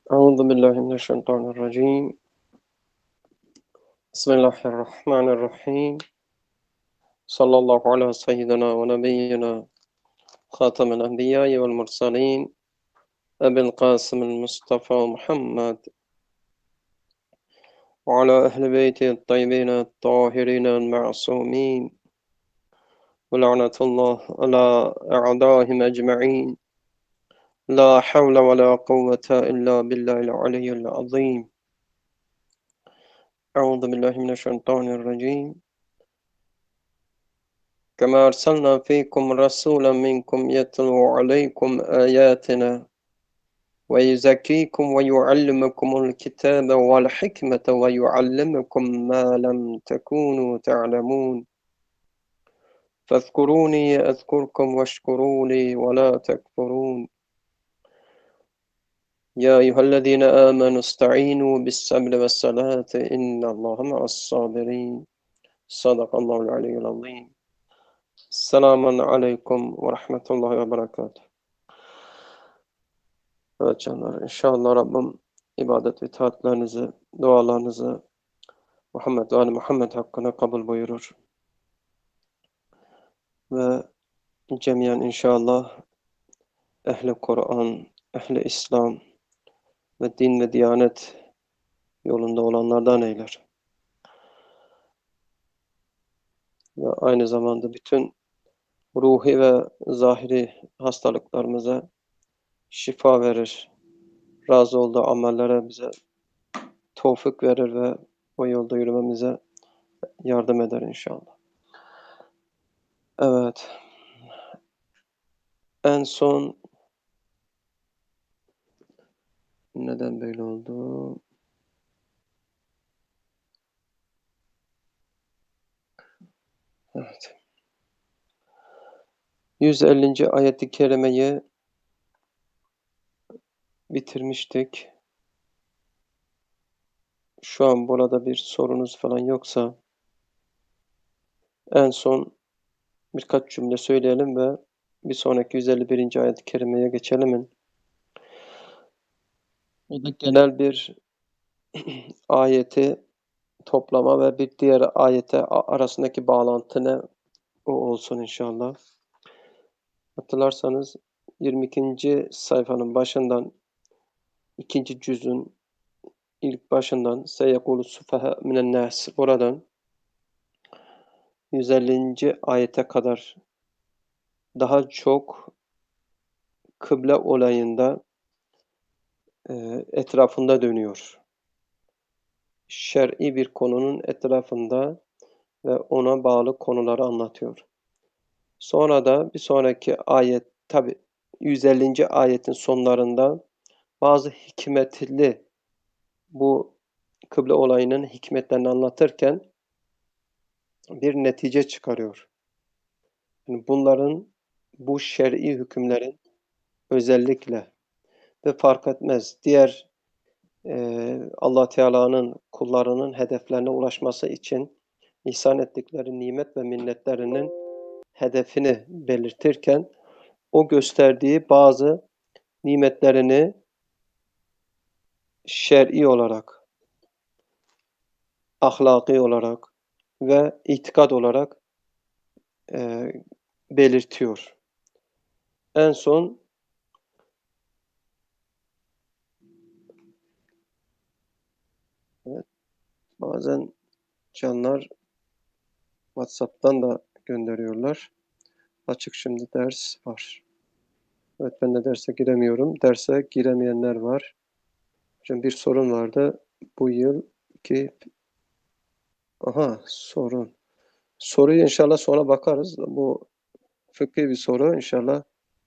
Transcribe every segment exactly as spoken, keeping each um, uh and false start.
أعوذ بالله من الشيطان الرجيم بسم الله الرحمن الرحيم صلى الله على سيدنا ونبينا خاتم الأنبياء والمرسلين أبي القاسم المصطفى محمد وعلى أهل بيته الطيبين الطاهرين المعصومين ولعنة الله على أعدائهم أجمعين لا حول ولا قوة إلا بالله العلي العظيم أعوذ بالله من الشيطان الرجيم كما أرسلنا فيكم رسولا منكم يتلو عليكم آياتنا ويزكيكم ويعلمكم الكتاب والحكمة ويعلمكم ما لم تكونوا تعلمون فاذكروني أذكركم واشكروا لي ولا تكفرون يا أيها الذين آمنوا استعينوا بالصبر والصلاة إن الله مع الصابرين صدق الله العلي العظيم Selamun Aleyküm ve Rahmetullahi ve Berekatuhu. Evet canlar, inşallah Rabbim ibadet ve itaatlerinizi, dualarınızı Muhammed ve Ali Muhammed hakkında kabul buyurur. Ve cemiyen inşallah ehli Kur'an, ehli İslam ve din ve diyanet yolunda olanlardan eyler. Ve aynı zamanda bütün ruhi ve zahiri hastalıklarımıza şifa verir. Razı olduğu amellere bize tevfik verir ve o yolda yürümemize yardım eder inşallah. Evet. En son neden böyle oldu? Evet. yüz ellinci ayet-i kerimeyi bitirmiştik. Şu an burada bir sorunuz falan yoksa en son birkaç cümle söyleyelim ve bir sonraki yüz elli birinci ayet-i kerimeye geçelim. O da genel bir ayeti toplama ve bir diğer ayete arasındaki bağlantı ne? O olsun inşallah. Hatırlarsanız yirmi ikinci sayfanın başından ikinci cüzün ilk başından seyekulu sufaha minen nas oradan yüz ellinci ayete kadar daha çok kıble olayında e, etrafında dönüyor. Şer'i bir konunun etrafında ve ona bağlı konuları anlatıyor. Sonra da bir sonraki ayet, tabi yüz ellinci ayetin sonlarında bazı hikmetli bu kıble olayının hikmetlerini anlatırken bir netice çıkarıyor. Yani bunların, bu şer'i hükümlerin özellikle ve fark etmez diğer e, Allah Teala'nın kullarının hedeflerine ulaşması için ihsan ettikleri nimet ve minnetlerinin hedefini belirtirken o gösterdiği bazı nimetlerini şer'i olarak, ahlaki olarak ve itikad olarak e, belirtiyor. En son evet, bazen canlar WhatsApp'tan da gönderiyorlar. Açık şimdi ders var. Evet ben de derse giremiyorum. Derse giremeyenler var. Hocam bir sorun vardı. Bu yıl ki aha sorun. Soruyu inşallah sonra bakarız. Bu fıkhi bir soru inşallah.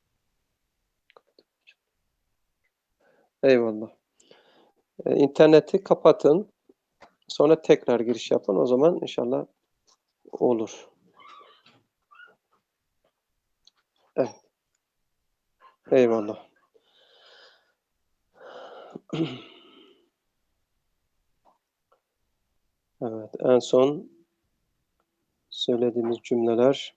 Eyvallah. Ee, interneti kapatın. Sonra tekrar giriş yapın. O zaman inşallah olur. Evet. Eyvallah. Evet. En son söylediğimiz cümleler.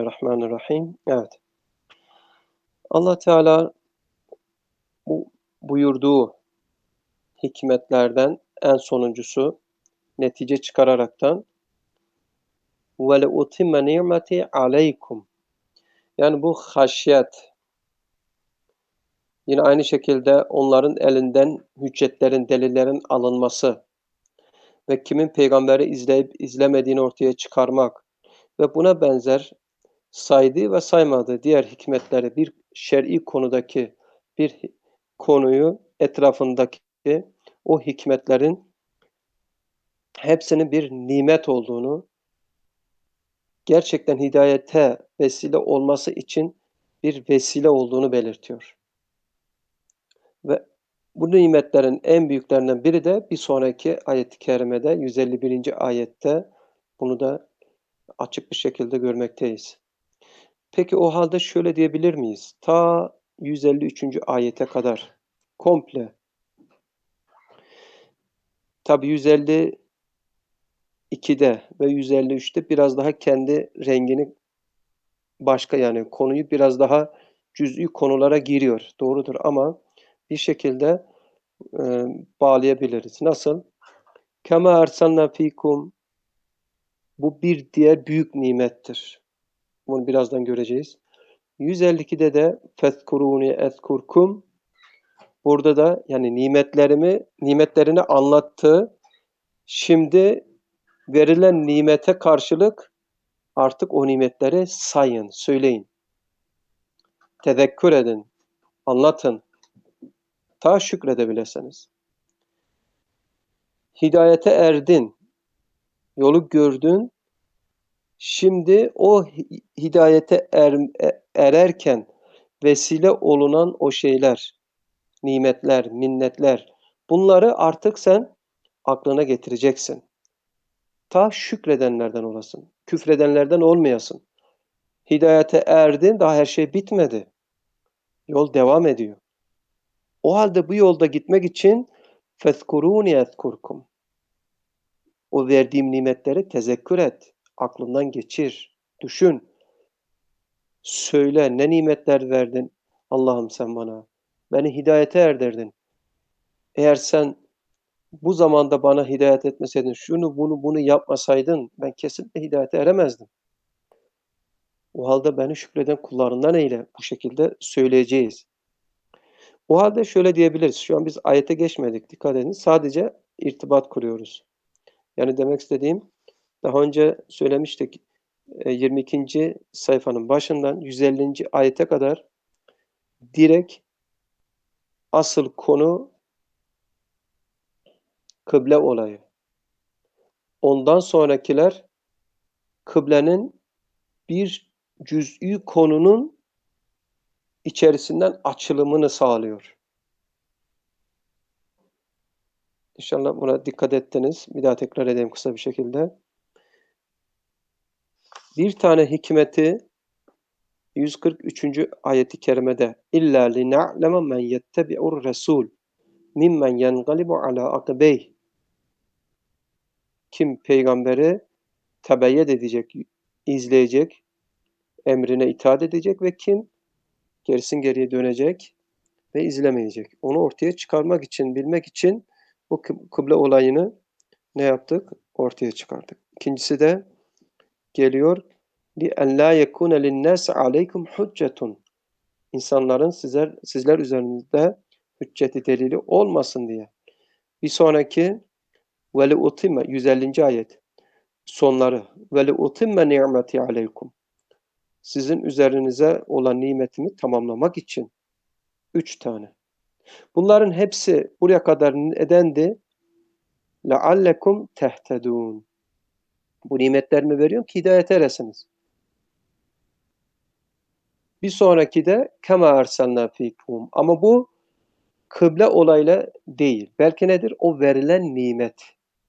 Bismillahirrahmanirrahim. Evet. Allah Teala bu buyurduğu hikmetlerden en sonuncusu netice çıkararaktan وَلَاُتِمَّ نِعْمَتِي عَلَيْكُمْ yani bu haşyet yine aynı şekilde onların elinden hüccetlerin, delillerin alınması ve kimin peygamberi izleyip izlemediğini ortaya çıkarmak ve buna benzer saydığı ve saymadığı diğer hikmetleri bir şer'i konudaki bir konuyu etrafındaki o hikmetlerin hepsinin bir nimet olduğunu, gerçekten hidayete vesile olması için bir vesile olduğunu belirtiyor. Ve bu nimetlerin en büyüklerinden biri de bir sonraki ayet-i kerimede yüz elli birinci ayette bunu da açık bir şekilde görmekteyiz. Peki o halde şöyle diyebilir miyiz? Ta yüz elli üçüncü ayete kadar komple. Tabi yüz elli ikide ve yüz elli üçte biraz daha kendi rengini başka yani konuyu biraz daha cüz'i konulara giriyor. Doğrudur ama bir şekilde e, bağlayabiliriz. Nasıl? Kema ersalna fikum bu bir diğer büyük nimettir. Bunu birazdan göreceğiz. yüz elli ikide de fezkuruni ezkurkum burada da yani nimetlerimi nimetlerini anlattı. Şimdi verilen nimete karşılık artık o nimetleri sayın, söyleyin. Tezekkür edin, anlatın. Ta şükredebilirsiniz. Hidayete erdin, yolu gördün. Şimdi o hidayete er, ererken vesile olunan o şeyler, nimetler, minnetler, bunları artık sen aklına getireceksin. Ta şükredenlerden olasın. Küfredenlerden olmayasın. Hidayete erdin, daha her şey bitmedi. Yol devam ediyor. O halde bu yolda gitmek için فَذْكُرُونِ يَذْكُرْكُمْ o verdiğim nimetleri tezekkür et. Aklından geçir. Düşün. Söyle ne nimetler verdin Allah'ım sen bana. Beni hidayete erdirdin. Eğer sen bu zamanda bana hidayet etmeseydin, şunu bunu bunu yapmasaydın ben kesinlikle hidayete eremezdim. O halde beni şükreden kullarından eyle. Bu şekilde söyleyeceğiz. O halde şöyle diyebiliriz. Şu an biz ayete geçmedik. Dikkat edin. Sadece irtibat kuruyoruz. Yani demek istediğim daha önce söylemiştik. yirmi ikinci sayfanın başından yüz ellinci ayete kadar direkt asıl konu kıble olayı. Ondan sonrakiler kıblenin bir cüz'i konunun içerisinden açılımını sağlıyor. İnşallah buna dikkat ettiniz. Bir daha tekrar edeyim kısa bir şekilde. Bir tane hikmeti yüz kırk üçüncü ayeti kerimede illa lina'lema men yettebi'ur resul mimmen yenqalibu ala akibeyh kim peygamberi tebeyyed edecek, izleyecek, emrine itaat edecek ve kim gerisin geriye dönecek ve izlemeyecek. Onu ortaya çıkarmak için, bilmek için bu kıble olayını ne yaptık? Ortaya çıkardık. İkincisi de geliyor لِأَنْ لَا يَكُونَ لِلنَّاسِ عَلَيْكُمْ حُجَّةٌ İnsanların sizler, sizler üzerinizde hücceti delili olmasın diye. Bir sonraki وَلِؤُتِمَّ yüz ellinci ayet sonları وَلِؤُتِمَّ نِعْمَتِي عَلَيْكُمْ sizin üzerinize olan nimetimi tamamlamak için üç tane. Bunların hepsi buraya kadar nedendi? لَعَلَّكُمْ تَهْتَدُونَ Bu nimetlerimi veriyorum ki hidayete eresiniz. Bir sonraki de kema erselna fikum. Ama bu kıble olayla değil. Belki nedir? O verilen nimet.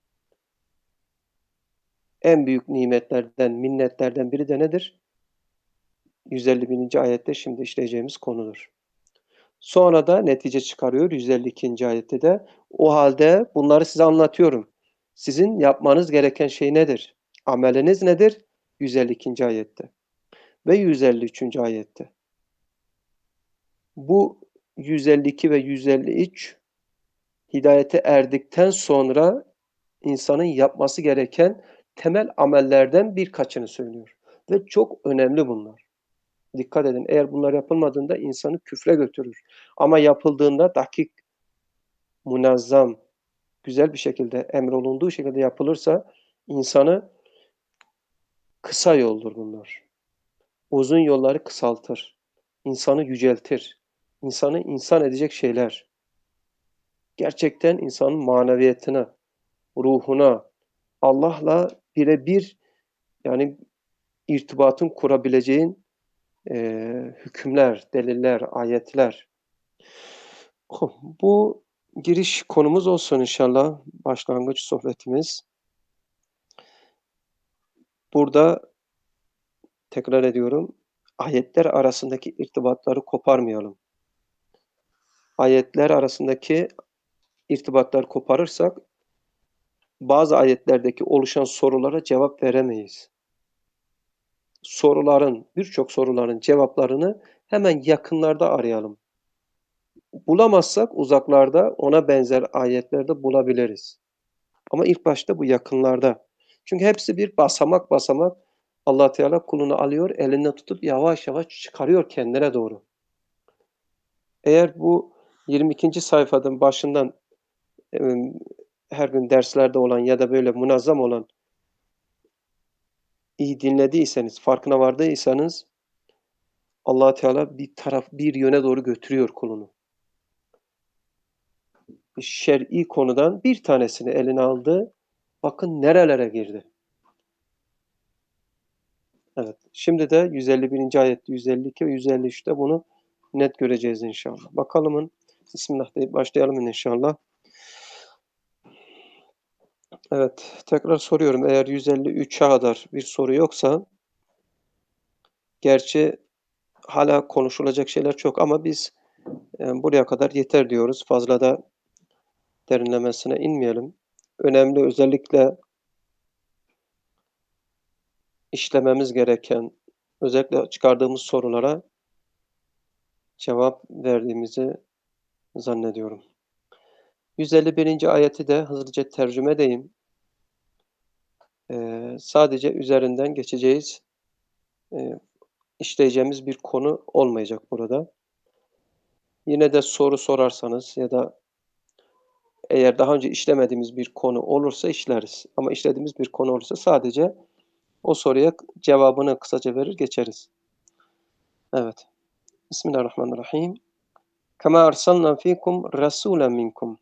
En büyük nimetlerden, minnetlerden biri de nedir? yüz elli birinci ayette şimdi işleyeceğimiz konudur. Sonra da netice çıkarıyor yüz elli ikinci ayette de. O halde bunları size anlatıyorum. Sizin yapmanız gereken şey nedir? Ameliniz nedir? yüz elli ikinci ayette ve yüz elli üçüncü ayette. Bu yüz elli iki ve yüz elli üç hidayete erdikten sonra insanın yapması gereken temel amellerden birkaçını söylüyor. Ve çok önemli bunlar. Dikkat edin, eğer bunlar yapılmadığında insanı küfre götürür. Ama yapıldığında dakik, munazzam, güzel bir şekilde, emrolunduğu şekilde yapılırsa insanı kısa yoldur bunlar. Uzun yolları kısaltır. İnsanı yüceltir. İnsanı insan edecek şeyler. Gerçekten insanın maneviyatına, ruhuna, Allah'la birebir yani irtibatın kurabileceğin e, hükümler, deliller, ayetler. Bu giriş konumuz olsun inşallah. Başlangıç sohbetimiz. Burada tekrar ediyorum. Ayetler arasındaki irtibatları koparmayalım. Ayetler arasındaki irtibatları koparırsak bazı ayetlerdeki oluşan sorulara cevap veremeyiz. Soruların, birçok soruların cevaplarını hemen yakınlarda arayalım. Bulamazsak uzaklarda ona benzer ayetlerde bulabiliriz. Ama ilk başta bu yakınlarda. Çünkü hepsi bir basamak basamak Allah Teala kulunu alıyor, elinden tutup yavaş yavaş çıkarıyor kendine doğru. Eğer bu yirmi ikinci sayfanın başından her gün derslerde olan ya da böyle munazzam olan iyi dinlediyseniz, farkına vardıysanız Allah Teala bir taraf, bir yöne doğru götürüyor kulunu. Şer'i konudan bir tanesini eline aldı. Bakın nerelere girdi. Evet. Şimdi de yüz elli birinci ayette, yüz elli iki ve yüz elli üçte bunu net göreceğiz inşallah. Bakalımın Bismillah deyip başlayalım inşallah. Evet. Tekrar soruyorum. Eğer yüz elli üçe kadar bir soru yoksa, gerçi hala konuşulacak şeyler çok ama biz e, buraya kadar yeter diyoruz. Fazla da derinlemesine inmeyelim. Önemli, özellikle işlememiz gereken, özellikle çıkardığımız sorulara cevap verdiğimizi zannediyorum. yüz elli birinci ayeti de hızlıca tercüme edeyim. Ee, sadece üzerinden geçeceğiz, e, işleyeceğimiz bir konu olmayacak burada. Yine de soru sorarsanız ya da eğer daha önce işlemediğimiz bir konu olursa işleriz. Ama işlediğimiz bir konu olursa sadece o soruya cevabını kısaca verir geçeriz. Evet. Bismillahirrahmanirrahim. Kema arsalna fikum rasulen minkum.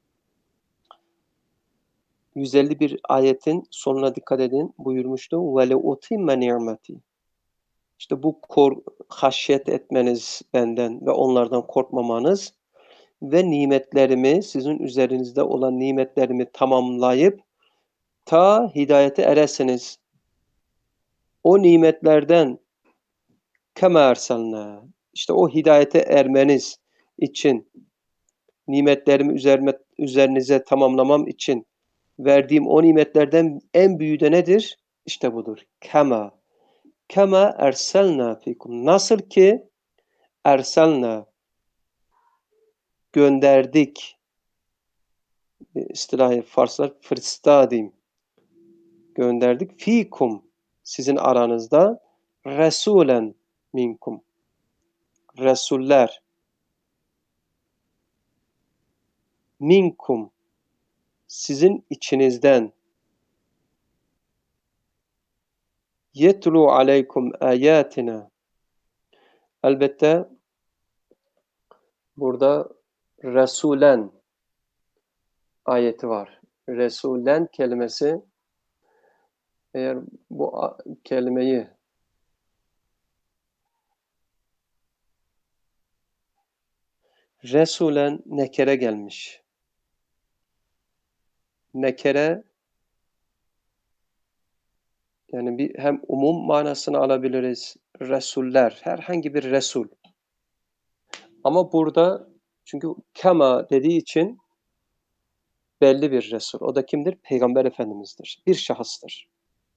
yüz elli bir ayetin sonuna dikkat edin, buyurmuştu. Ve le utimme ni'meti. İşte bu kor haşyet etmeniz benden ve onlardan korkmamanız ve nimetlerimi, sizin üzerinizde olan nimetlerimi tamamlayıp ta hidayete eresiniz. O nimetlerden kema ersalna. İşte o hidayete ermeniz için, nimetlerimi üzerime, üzerinize tamamlamam için verdiğim o nimetlerden en büyüğü de nedir? İşte budur. Kema. Kema erselna fikum. Nasıl ki erselna gönderdik. İstilahi Farslar fırstadim. Gönderdik. Fikum. Sizin aranızda Resulen minkum. Resuller. Minkum. Sizin içinizden. Yetlu aleykum ayatina. Elbette burada Resulen ayeti var. Resulen kelimesi, eğer bu kelimeyi Resulen nekere gelmiş. Nekere yani bir hem umum manasını alabiliriz. Resuller, herhangi bir Resul. Ama burada çünkü kema dediği için belli bir Resul. O da kimdir? Peygamber Efendimiz'dir. Bir şahıstır.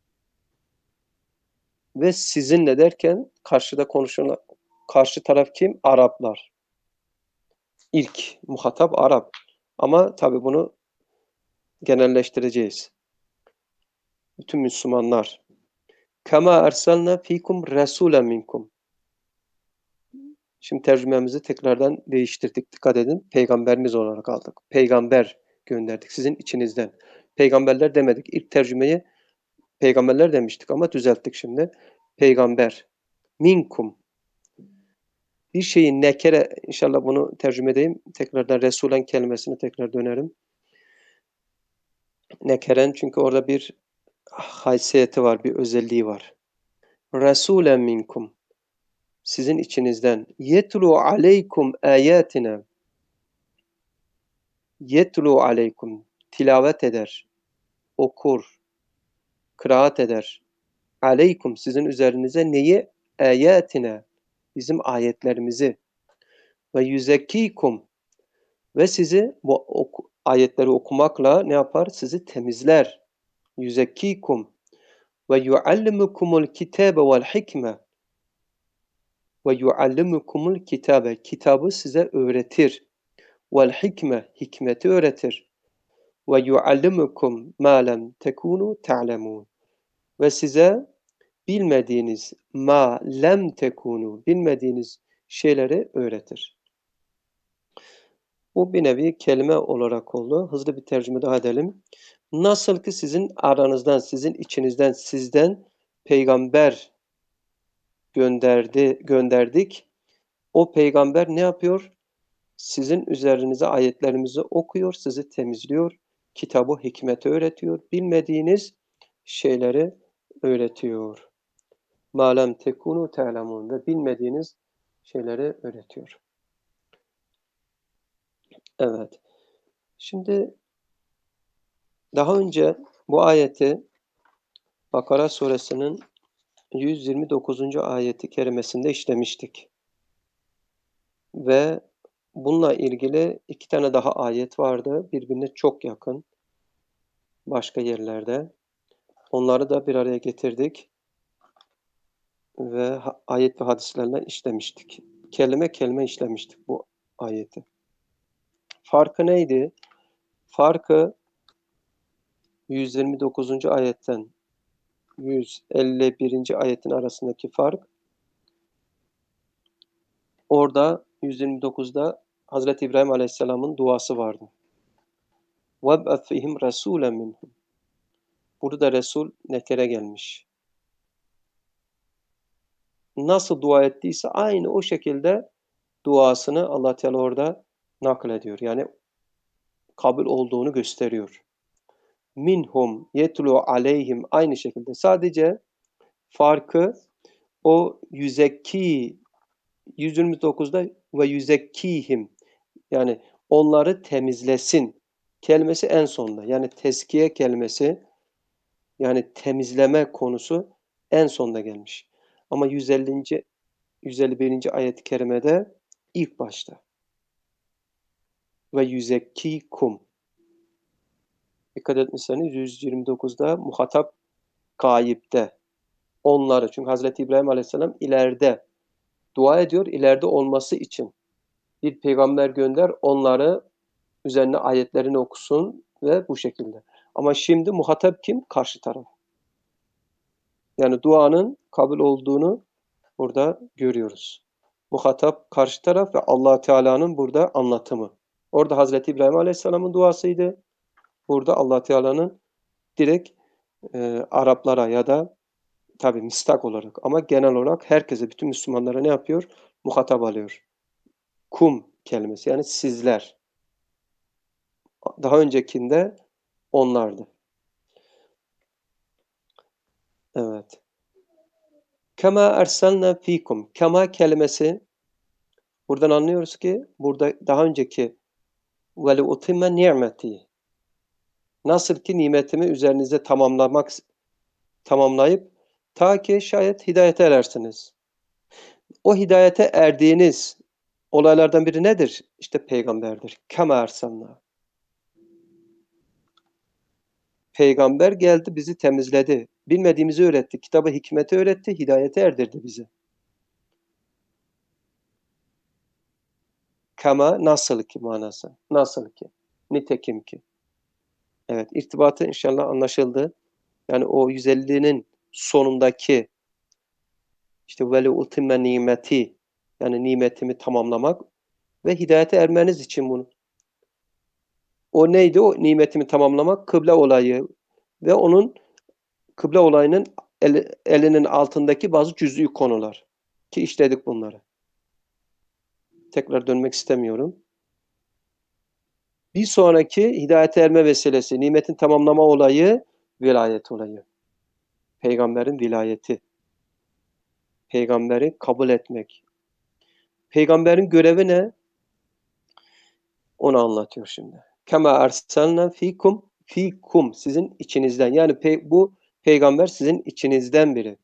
Ve sizinle derken karşıda konuşan karşı taraf kim? Araplar. İlk muhatap Arap. Ama tabii bunu genelleştireceğiz. Bütün Müslümanlar. Kema erselna fikum rasulen minkum. Şimdi tercümemizi tekrardan değiştirdik. Dikkat edin. Peygamberiniz olarak aldık. Peygamber gönderdik sizin içinizden. Peygamberler demedik. İlk tercümeyi peygamberler demiştik ama düzelttik şimdi. Peygamber. Minkum. Bir şeyin nekere, inşallah bunu tercüme edeyim. Tekrardan Resulen kelimesine tekrar dönerim. Nekeren çünkü orada bir haysiyeti var, bir özelliği var. Resulen minkum. Sizin içinizden. Yetlu aleykum ayatina. Yetlu aleykum. Tilavet eder. Okur. Kıraat eder. Aleykum sizin üzerinize neyi? Ayatina. Bizim ayetlerimizi. Ve yüzekkikum. Ve sizi bu oku, ayetleri okumakla ne yapar? Sizi temizler. Yüzekkikum. Ve yuallimukumul kitabe vel hikme. Ve yuallimukumul kitabe. Kitabı size öğretir. Vel hikme. Hikmeti öğretir. Ve yuallimukum ma lem tekunu ta'lemun. Ve size bilmediğiniz ma lem tekunu, bilmediğiniz şeyleri öğretir. Bu bir nevi kelime olarak oldu. Hızlı bir tercüme daha edelim. Nasıl ki sizin aranızdan, sizin içinizden, sizden peygamber gönderdi, gönderdik. O peygamber ne yapıyor? Sizin üzerinize ayetlerimizi okuyor, sizi temizliyor, kitabı, hikmeti öğretiyor, bilmediğiniz şeyleri öğretiyor. مَا لَمْ تَكُونُوا تَعْلَمُونَ ve bilmediğiniz şeyleri öğretiyor. Evet. Şimdi daha önce bu ayeti Bakara suresinin yüz yirmi dokuzuncu ayeti kerimesinde işlemiştik. Ve bununla ilgili iki tane daha ayet vardı. Birbirine çok yakın. Başka yerlerde. Onları da bir araya getirdik. Ve ayet ve hadislerle işlemiştik. Kelime kelime işlemiştik bu ayeti. Farkı neydi? Farkı yüz yirmi dokuzuncu ayetten yüz elli birinci ayetin arasındaki fark. Orada yüz yirmi dokuzda Hazreti İbrahim Aleyhisselam'ın duası vardı. وَبْعَثْ فِيهِمْ رَسُولًا مِنْهُمْ. Burada da Resul nekere gelmiş. Nasıl dua ettiyse aynı o şekilde duasını Allah Teala orada naklediyor. Yani kabul olduğunu gösteriyor. Minhum yetlu aleyhim aynı şekilde. Sadece farkı o yüzekki yüz yirmi dokuzda ve yüzekkihim yani onları temizlesin kelimesi en sonda. Yani teskiye kelimesi yani temizleme konusu en sonda gelmiş. Ama yüz ellinci yüz elli birinci ayet-i kerimede ilk başta. Ve yüzekkikum. Dikkat etmişseniz yüz yirmi dokuzda muhatap gayipte. Onları çünkü Hazreti İbrahim Aleyhisselam ileride dua ediyor, ileride olması için. Bir peygamber gönder, onları üzerine ayetlerini okusun ve bu şekilde. Ama şimdi muhatap kim? Karşı taraf. Yani duanın kabul olduğunu burada görüyoruz. Muhatap karşı taraf ve Allah Teala'nın burada anlatımı. Orada Hazreti İbrahim Aleyhisselam'ın duasıydı. Burada Allah Teala'nın direkt e, Araplara ya da tabii mistak olarak ama genel olarak herkese, bütün Müslümanlara ne yapıyor? Muhatap alıyor. Kum kelimesi yani sizler. Daha öncekinde onlardı. Evet. Kema erselna fikum. Kema kelimesi buradan anlıyoruz ki burada daha önceki ve utimme nimeti. Nasıl ki nimetimi üzerinize tamamlamak tamamlayıp ta ki şayet hidayete erersiniz. O hidayete erdiğiniz olaylardan biri nedir? İşte peygamberdir. Kema erselna. Peygamber geldi, bizi temizledi. Bilmediğimizi öğretti. Kitabı, hikmeti öğretti, hidayete erdirdi bizi. Kema nasıl ki manası. Nasıl ki. Nitekim ki. Evet, irtibatı inşallah anlaşıldı. Yani o yüz ellinin sonundaki işte veli ultimme nimeti, yani nimetimi tamamlamak ve hidayete ermeniz için bunu. O neydi? O nimetimi tamamlamak, kıble olayı ve onun kıble olayının el, elinin altındaki bazı cüz'i konular ki işledik bunları. Tekrar dönmek istemiyorum. Bir sonraki hidayete erme vesilesi, nimetin tamamlama olayı, vilayet olayı. Peygamberin vilayeti. Peygamberi kabul etmek. Peygamberin görevi ne? Onu anlatıyor şimdi. Kema erselna fikum fikum sizin içinizden. Yani pe bu peygamber sizin içinizden biri.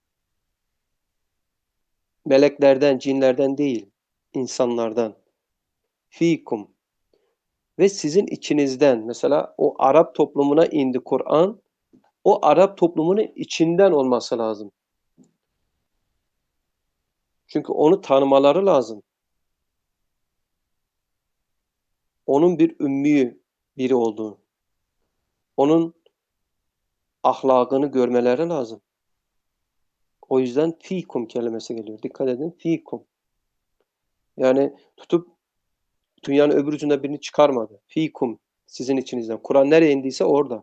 Meleklerden, cinlerden değil, insanlardan. Fikum. Ve sizin içinizden. Mesela o Arap toplumuna indi Kur'an. O Arap toplumunun içinden olması lazım. Çünkü onu tanımaları lazım. Onun bir ümmi biri olduğunu. Onun ahlakını görmeleri lazım. O yüzden fikum kelimesi geliyor. Dikkat edin. Fikum. Yani tutup dünyanın öbür ucunda birini çıkarmadı. Fikum. Sizin içinizden. Kur'an nereye indiyse orada.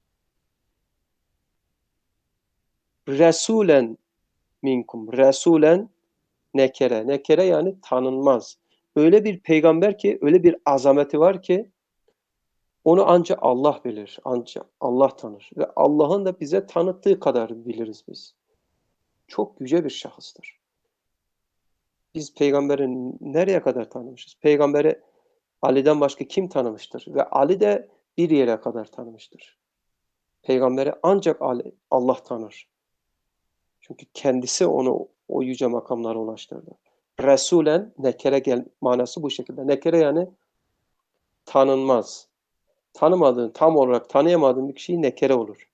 Resulen minkum. Resulen nekere. Nekere yani tanınmaz. Öyle bir peygamber ki, öyle bir azameti var ki onu ancak Allah bilir. Ancak Allah tanır. Ve Allah'ın da bize tanıttığı kadar biliriz biz. Çok yüce bir şahıstır. Biz peygamberi nereye kadar tanımışız? Peygamberi Ali'den başka kim tanımıştır? Ve Ali de bir yere kadar tanımıştır. Peygamberi ancak Ali, Allah tanır. Çünkü kendisi onu o yüce makamlara ulaştırdı. Resulen nekere gel manası bu şekilde. Nekere yani tanınmaz. Tanımadığın, tam olarak tanıyamadığın bir kişi nekere olur.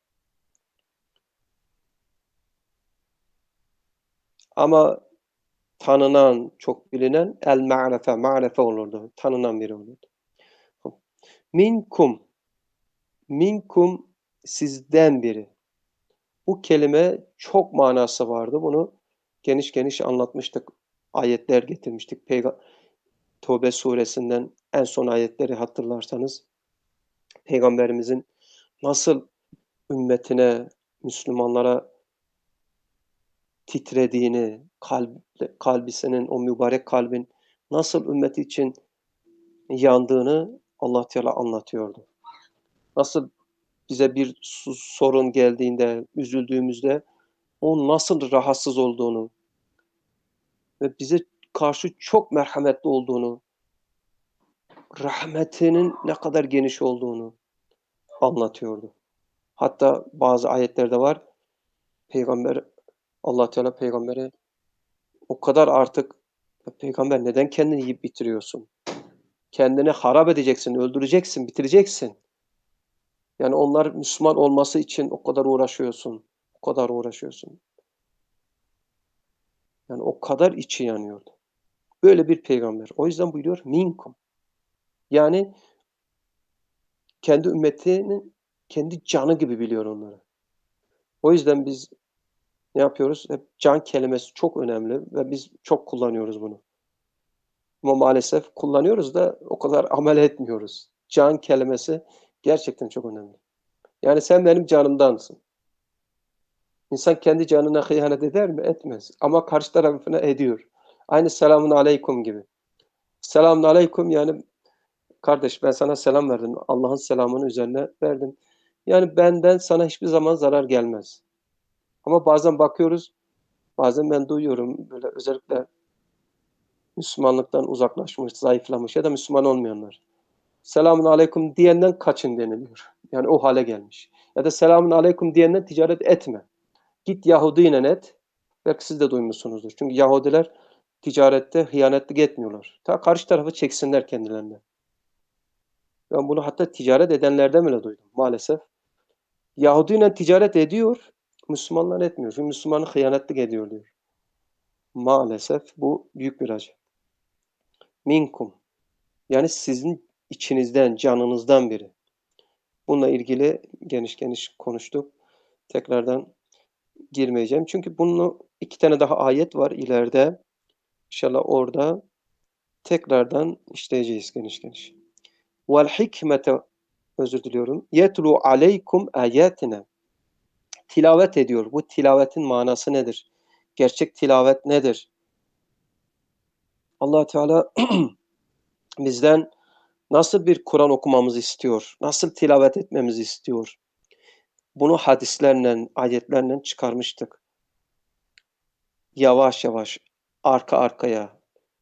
Ama tanınan, çok bilinen el ma'refe, ma'refe olurdu. Tanınan biri olurdu. Minkum, minkum sizden biri. Bu kelime çok manası vardı. Bunu geniş geniş anlatmıştık. Ayetler getirmiştik. Peygamber Tevbe suresinden en son ayetleri hatırlarsanız Peygamberimizin nasıl ümmetine, Müslümanlara titrediğini, kalb, kalbisinin, o mübarek kalbin nasıl ümmeti için yandığını Allah Teala anlatıyordu. Nasıl bize bir sorun geldiğinde, üzüldüğümüzde o nasıl rahatsız olduğunu ve bize karşı çok merhametli olduğunu, rahmetinin ne kadar geniş olduğunu anlatıyordu. Hatta bazı ayetlerde var. Peygamber Allah Teala peygambere o kadar artık peygamber neden kendini yiyip bitiriyorsun? Kendini harap edeceksin, öldüreceksin, bitireceksin. Yani onlar Müslüman olması için o kadar uğraşıyorsun. O kadar uğraşıyorsun. Yani o kadar içi yanıyordu. Böyle bir peygamber. O yüzden buyuruyor minkum. Yani kendi ümmetinin kendi canı gibi biliyor onları. O yüzden biz ne yapıyoruz? Hep can kelimesi çok önemli ve biz çok kullanıyoruz bunu. Ama maalesef kullanıyoruz da o kadar amel etmiyoruz. Can kelimesi gerçekten çok önemli. Yani sen benim canımdansın. İnsan kendi canına hıyanet eder mi? Etmez. Ama karşı tarafına ediyor. Aynı selamun aleyküm gibi. Selamun aleyküm yani kardeş ben sana selam verdim. Allah'ın selamını üzerine verdim. Yani benden sana hiçbir zaman zarar gelmez. Ama bazen bakıyoruz, bazen ben duyuyorum böyle özellikle Müslümanlıktan uzaklaşmış, zayıflamış ya da Müslüman olmayanlar. Selamun aleyküm diyenden kaçın deniliyor. Yani o hale gelmiş. Ya da selamun aleyküm diyenden ticaret etme. Git Yahudiyle et. Belki siz de duymuşsunuzdur. Çünkü Yahudiler ticarette hıyanetlik etmiyorlar. Ta karşı tarafı çeksinler kendilerine. Ben bunu hatta ticaret edenlerden bile duydum maalesef. Yahudiyle ticaret ediyor, Müslümanlar etmiyor. Çünkü Müslümanı hıyanetlik ediyor diyor. Maalesef bu büyük bir acı. Minkum. Yani sizin içinizden, canınızdan biri. Bununla ilgili geniş geniş konuştuk. Tekrardan girmeyeceğim. Çünkü bunu iki tane daha ayet var ileride. İnşallah orada tekrardan işleyeceğiz geniş geniş. Vel hikmete, özür diliyorum. Yetlu aleykum ayatina. Tilavet ediyor. Bu tilavetin manası nedir? Gerçek tilavet nedir? Allah Teala bizden nasıl bir Kur'an okumamızı istiyor? Nasıl tilavet etmemizi istiyor? Bunu hadislerle, ayetlerle çıkarmıştık. Yavaş yavaş, arka arkaya,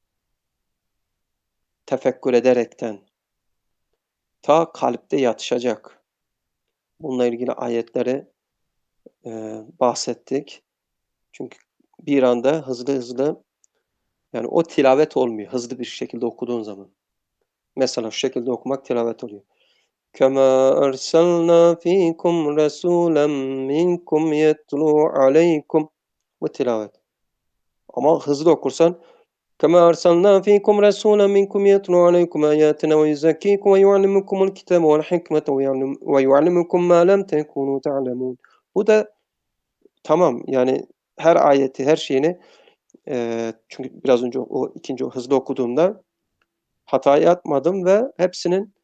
tefekkür ederekten ta kalpte yatışacak. Bununla ilgili ayetleri e, bahsettik. Çünkü bir anda hızlı hızlı, yani o tilavet olmuyor hızlı bir şekilde okuduğun zaman. Mesela şu şekilde okumak tilavet oluyor. Kema ersalna fikum rasulen minkum yetlu aleykum. Bu tilavet. Ama hızlı okursan Kema ersalna fikum rasulen minkum yetlu aleykum ayatina ve yuzakkikum ve yuallimukumul kitabe vel hikmete ve yuallimukum ma lem tekunu ta'lemun. Bu da tamam, yani her ayeti, her şeyini e, çünkü biraz önce o ikinci o hızlı okuduğumda hata yapmadım ve hepsinin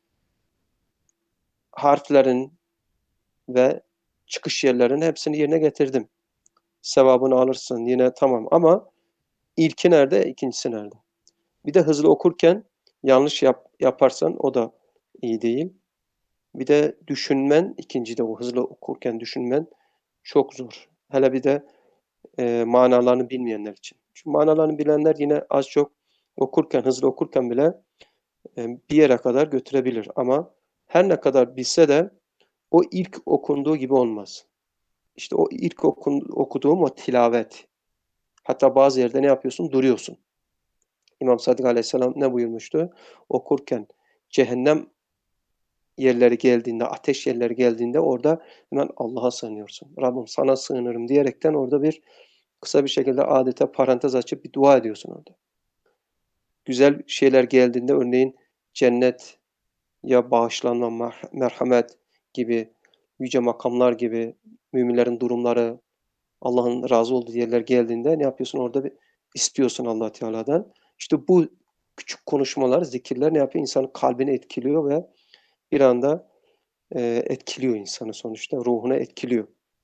harflerin ve çıkış yerlerinin hepsini yerine getirdim. Sevabını alırsın yine, tamam, ama ilki nerede, ikincisi nerede? Bir de hızlı okurken yanlış yap, yaparsan o da iyi değil. Bir de düşünmen, ikinci de o hızlı okurken düşünmen çok zor. Hele bir de e, manalarını bilmeyenler için. Çünkü manalarını bilenler yine az çok okurken, hızlı okurken bile e, bir yere kadar götürebilir. Ama her ne kadar bilse de o ilk okunduğu gibi olmaz. İşte o ilk okun, okuduğum o tilavet. Hatta bazı yerde ne yapıyorsun? Duruyorsun. İmam Sadık Aleyhisselam ne buyurmuştu? Okurken cehennem yerleri geldiğinde, ateş yerleri geldiğinde orada hemen Allah'a sığınıyorsun. Rabbim sana sığınırım diyerekten orada bir kısa bir şekilde adeta parantez açıp bir dua ediyorsun orada. Güzel şeyler geldiğinde örneğin cennet ya bağışlanma, merhamet gibi, yüce makamlar gibi, müminlerin durumları, Allah'ın razı olduğu yerler geldiğinde ne yapıyorsun? Orada bir istiyorsun Allah Teala'dan. İşte bu küçük konuşmalar, zikirler ne yapıyor? İnsanın kalbini etkiliyor ve bir anda e, etkiliyor insanı sonuçta. Ruhunu etkiliyor.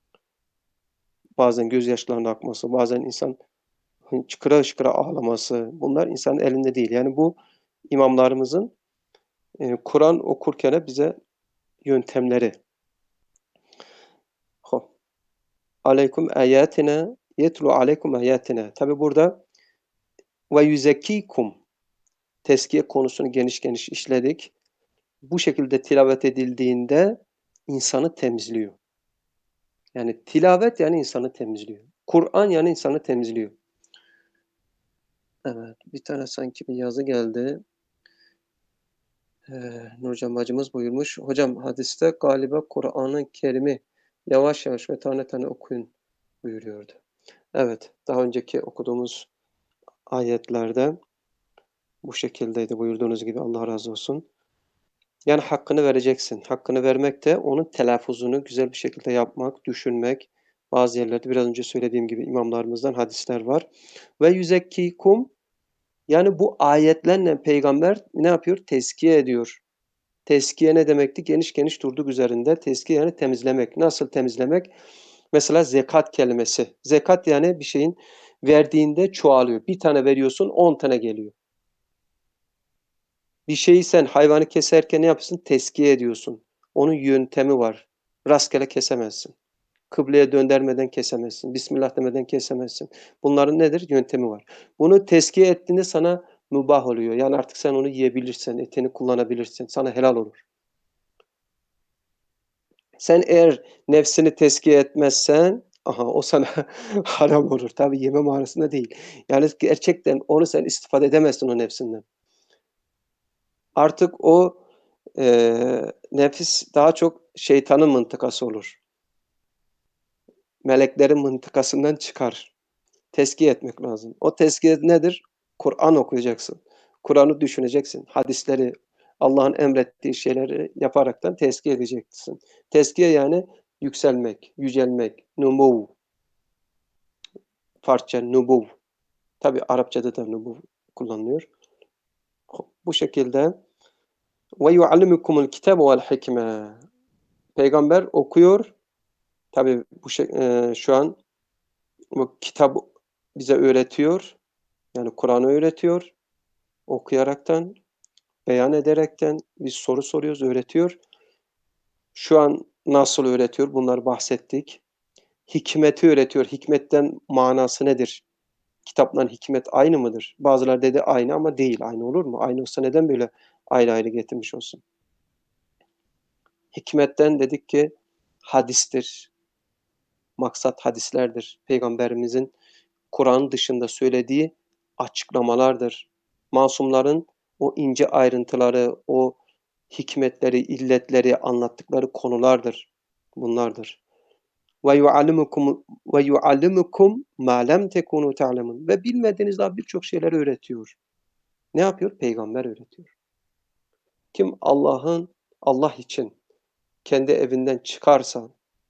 Bazen gözyaşlarının akması, bazen insan çıkıra çıkıra ağlaması. Bunlar insanın elinde değil. Yani bu imamlarımızın e, Kur'an okurken bize yöntemleri. Ho. Aleyküm ayetine yetlu aleyküm ayetine. Tabi burada ve yüzekkikum tezkiye konusunu geniş geniş işledik. Bu şekilde tilavet edildiğinde insanı temizliyor. Yani tilavet yani insanı temizliyor. Kur'an yani insanı temizliyor. Evet, bir tane sanki bir yazı geldi. Ee, Nurcan bacımız buyurmuş. Hocam hadiste galiba Kur'an-ı Kerim'i yavaş yavaş ve tane tane okuyun buyuruyordu. Evet, daha önceki okuduğumuz ayetlerde bu şekildeydi buyurduğunuz gibi, Allah razı olsun. Yani hakkını vereceksin. Hakkını vermek de onun telaffuzunu güzel bir şekilde yapmak, düşünmek. Bazı yerlerde biraz önce söylediğim gibi imamlarımızdan hadisler var. Ve yüzekkikum, yani bu ayetlerle peygamber ne yapıyor? Tezkiye ediyor. Tezkiye ne demekti? Geniş geniş durduk üzerinde. Tezkiye yani temizlemek. Nasıl temizlemek? Mesela zekat kelimesi. Zekat yani bir şeyin verdiğinde çoğalıyor. Bir tane veriyorsun, on tane geliyor. Bir şeyi sen hayvanı keserken ne yapıyorsun? Tezkiye ediyorsun. Onun yöntemi var. Rastgele kesemezsin. Kıbleye döndürmeden kesemezsin. Bismillah demeden kesemezsin. Bunların nedir? Yöntemi var. Bunu tezkiye ettiğinde sana mübah oluyor. Yani artık sen onu yiyebilirsin, etini kullanabilirsin. Sana helal olur. Sen eğer nefsini tezkiye etmezsen, aha, o sana haram olur. Tabii yeme manasında değil. Yani gerçekten onu sen istifade edemezsin o nefsinden. Artık o e, nefis daha çok şeytanın mıntıkası olur. Meleklerin mıntıkasından çıkar. Tezkiye etmek lazım. O tezkiye nedir? Kur'an okuyacaksın. Kur'an'ı düşüneceksin. Hadisleri, Allah'ın emrettiği şeyleri yaparaktan tezkiye edeceksin. Tezkiye yani yükselmek, yücelmek, numu, Farsça nubuv. Tabi Arapçada da nubuv kullanılıyor. Bu şekilde ve yuallimukumul kitabe vel hikme. Peygamber okuyor. Tabi bu şey, e, şu an bu kitap bize öğretiyor. Yani Kur'an'ı öğretiyor. Okuyaraktan, beyan ederekten biz soru soruyoruz, öğretiyor. Şu an nasıl öğretiyor? Bunları bahsettik. Hikmeti öğretiyor. Hikmetten manası nedir? Kitapla hikmet aynı mıdır? Bazıları dedi aynı ama değil. Aynı olur mu? Aynı olsa neden böyle ayrı ayrı getirmiş olsun? Hikmetten dedik ki hadistir. Maksat hadislerdir. Peygamberimizin Kur'an dışında söylediği açıklamalardır. Masumların o ince ayrıntıları, o hikmetleri, illetleri anlattıkları konulardır. Bunlardır. Ve yuallimukum ve yuallimukum ma lem tekunu ta'lemun. Ve bilmediğiniz daha birçok şeyleri öğretiyor. Ne yapıyor? Peygamber öğretiyor. Kim Allah'ın Allah için kendi evinden çıkarsa,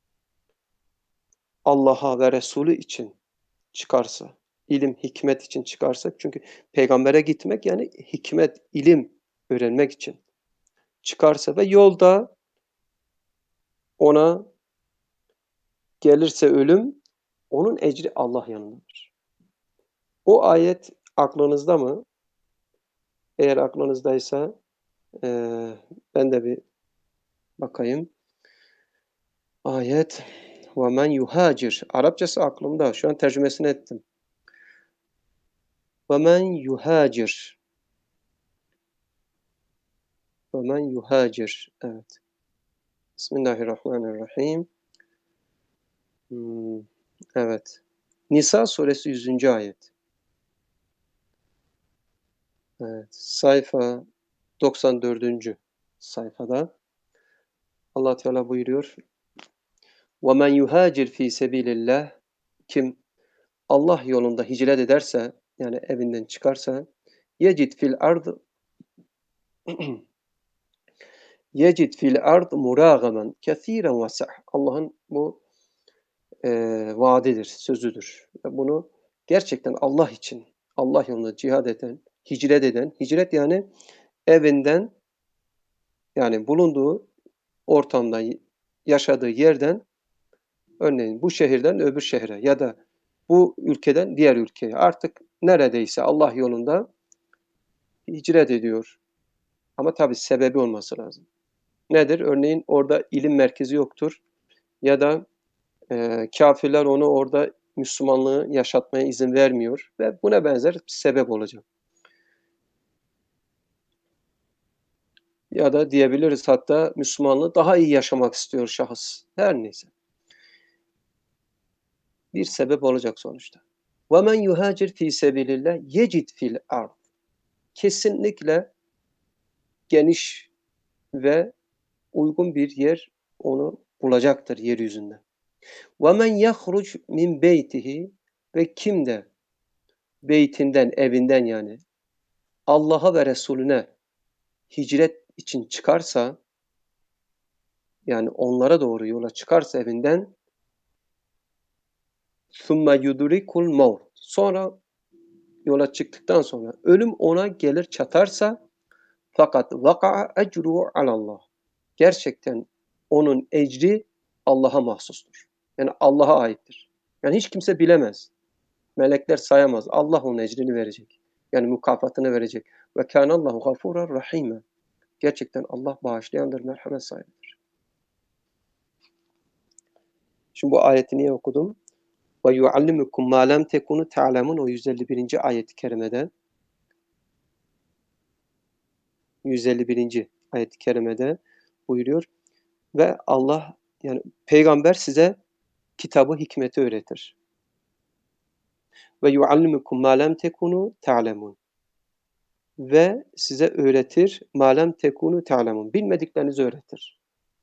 Allah'a ve Resulü için çıkarsa, ilim, hikmet için çıkarsa, çünkü peygambere gitmek yani hikmet, ilim öğrenmek için çıkarsa ve yolda ona gelirse ölüm, onun ecri Allah yanındadır. O ayet aklınızda mı? Eğer aklınızdaysa e, ben de bir bakayım. Ayet وَمَنْ يُهَاجِرْ Arapçası aklımda. Şu an tercümesini ettim. وَمَنْ يُهَاجِرْ وَمَنْ يُهَاجِرْ Evet. Bismillahirrahmanirrahim. Hmm, evet. Nisa suresi yüzüncü ayet. Evet. Sayfa doksan dördüncü sayfada Allah Teala buyuruyor. وَمَنْ يُهَاجِرْ ف۪ي سَب۪يلِ اللّٰهِ Kim Allah yolunda hicret ederse, yani evinden çıkarsa, yecid fil ard yecid fil ard muragamen kesiren vesa. Allah'ın bu e, vaadidir, sözüdür. Ve bunu gerçekten Allah için, Allah yolunda cihad eden, hicret eden, hicret yani evinden, yani bulunduğu ortamdan, yaşadığı yerden, örneğin bu şehirden öbür şehre ya da bu ülkeden diğer ülkeye, artık neredeyse Allah yolunda hicret ediyor. Ama tabii sebebi olması lazım. Nedir? Örneğin orada ilim merkezi yoktur ya da e, kafirler onu orada Müslümanlığı yaşatmaya izin vermiyor ve buna benzer bir sebep olacak. Ya da diyebiliriz hatta Müslümanlığı daha iyi yaşamak istiyor şahıs. Her neyse. Bir sebep olacak sonuçta. وَمَنْ يُهَاجِرْ ف۪ي سَبِيلِ اللّٰهِ يَجِدْ فِي الْاَرْضِ Kesinlikle geniş ve uygun bir yer onu bulacaktır yeryüzünde. وَمَنْ يَخْرُجْ مِنْ بَيْتِهِ Ve kim de beytinden, evinden yani Allah'a ve Resulüne hicret için çıkarsa, yani onlara doğru yola çıkarsa evinden, ثُمَّ يُدْرِكُ الْمَوْتِ Sonra yola çıktıktan sonra ölüm ona gelir çatarsa, fakat وَقَعَ اَجْرُهُ عَلَى اللّٰهِ Gerçekten onun ecri Allah'a mahsustur. Yani Allah'a aittir. Yani hiç kimse bilemez. Melekler sayamaz. Allah onun ecrini verecek. Yani mükafatını verecek. Ve kânallahu gafûran rahîmen. Gerçekten Allah bağışlayandır, merhamet sahibidir. Şimdi bu ayeti niye okudum? Ve yuallimukum mâ lem tekunu ta'lemun o yüz elli birinci ayet-i kerimede yüz elli birinci ayet-i kerimede buyuruyor ve Allah yani peygamber size kitabı, hikmeti öğretir. Ve yuallimukum mâ lem tekunu ta'lemun ve size öğretir mâ lem tekunu ta'lemun bilmediklerinizi öğretir.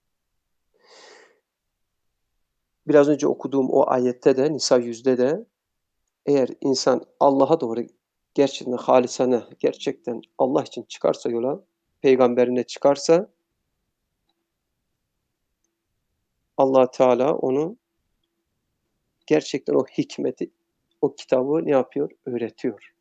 Biraz önce okuduğum o ayette de Nisa yüzde de eğer insan Allah'a doğru gerçekten hâlisane, gerçekten Allah için çıkarsa yola, peygamberine çıkarsa Allah Teala onu gerçekten o hikmeti, o kitabı ne yapıyor? Öğretiyor.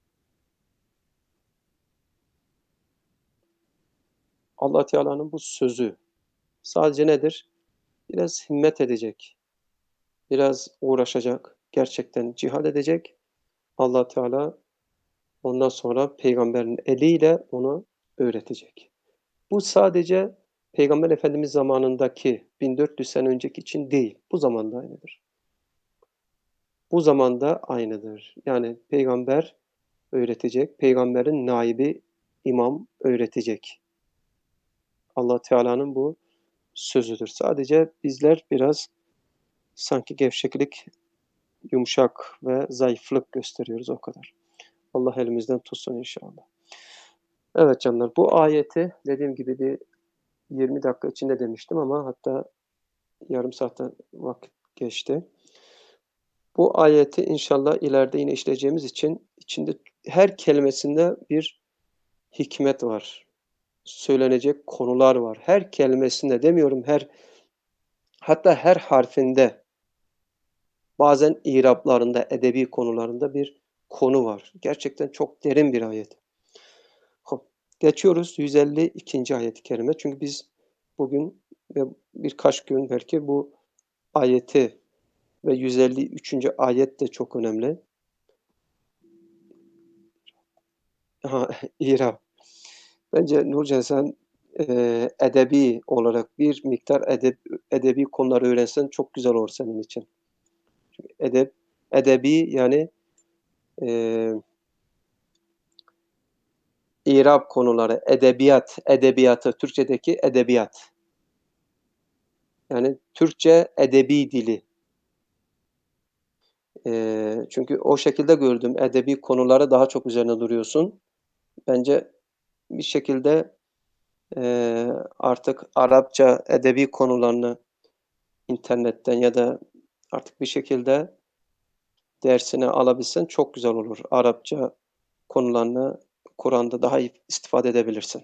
Allah Teala'nın bu sözü sadece nedir? Biraz himmet edecek, biraz uğraşacak, gerçekten cihad edecek. Allah Teala ondan sonra peygamberin eliyle onu öğretecek. Bu sadece Peygamber Efendimiz zamanındaki bin dört yüz sene önceki için değil, bu zamanda aynıdır. Bu zamanda aynıdır. Yani peygamber öğretecek, peygamberin naibi imam öğretecek. Allah Teala'nın bu sözüdür. Sadece bizler biraz sanki gevşeklik, yumuşak ve zayıflık gösteriyoruz, o kadar. Allah elimizden tutsun inşallah. Evet canlar, bu ayeti dediğim gibi bir yirmi dakika içinde demiştim ama hatta yarım saatten vakit geçti. Bu ayeti inşallah ileride yine işleyeceğimiz için içinde her kelimesinde bir hikmet var. Söylenecek konular var. Her kelimesinde demiyorum, her hatta her harfinde, bazen i'raplarında, edebi konularında bir konu var. Gerçekten çok derin bir ayet. Hop, geçiyoruz yüz elli ikinci ayet-i kerime. Çünkü biz bugün ve birkaç gün belki bu ayeti ve yüz elli üçüncü ayet de çok önemli. Ha, İrab. Bence Nurcan sen, eee, edebi olarak bir miktar edeb edebi konuları öğrensen çok güzel olur senin için. Çünkü edeb edebi yani, eee İrab konuları, edebiyat, edebiyatı, Türkçedeki edebiyat. Yani Türkçe edebi dili. Eee, çünkü o şekilde gördüm. Edebi konulara daha çok üzerine duruyorsun. Bence bir şekilde, eee, artık Arapça edebi konularını internetten ya da artık bir şekilde dersini alabilsen çok güzel olur. Arapça konularını Kur'an'da daha iyi istifade edebilirsin.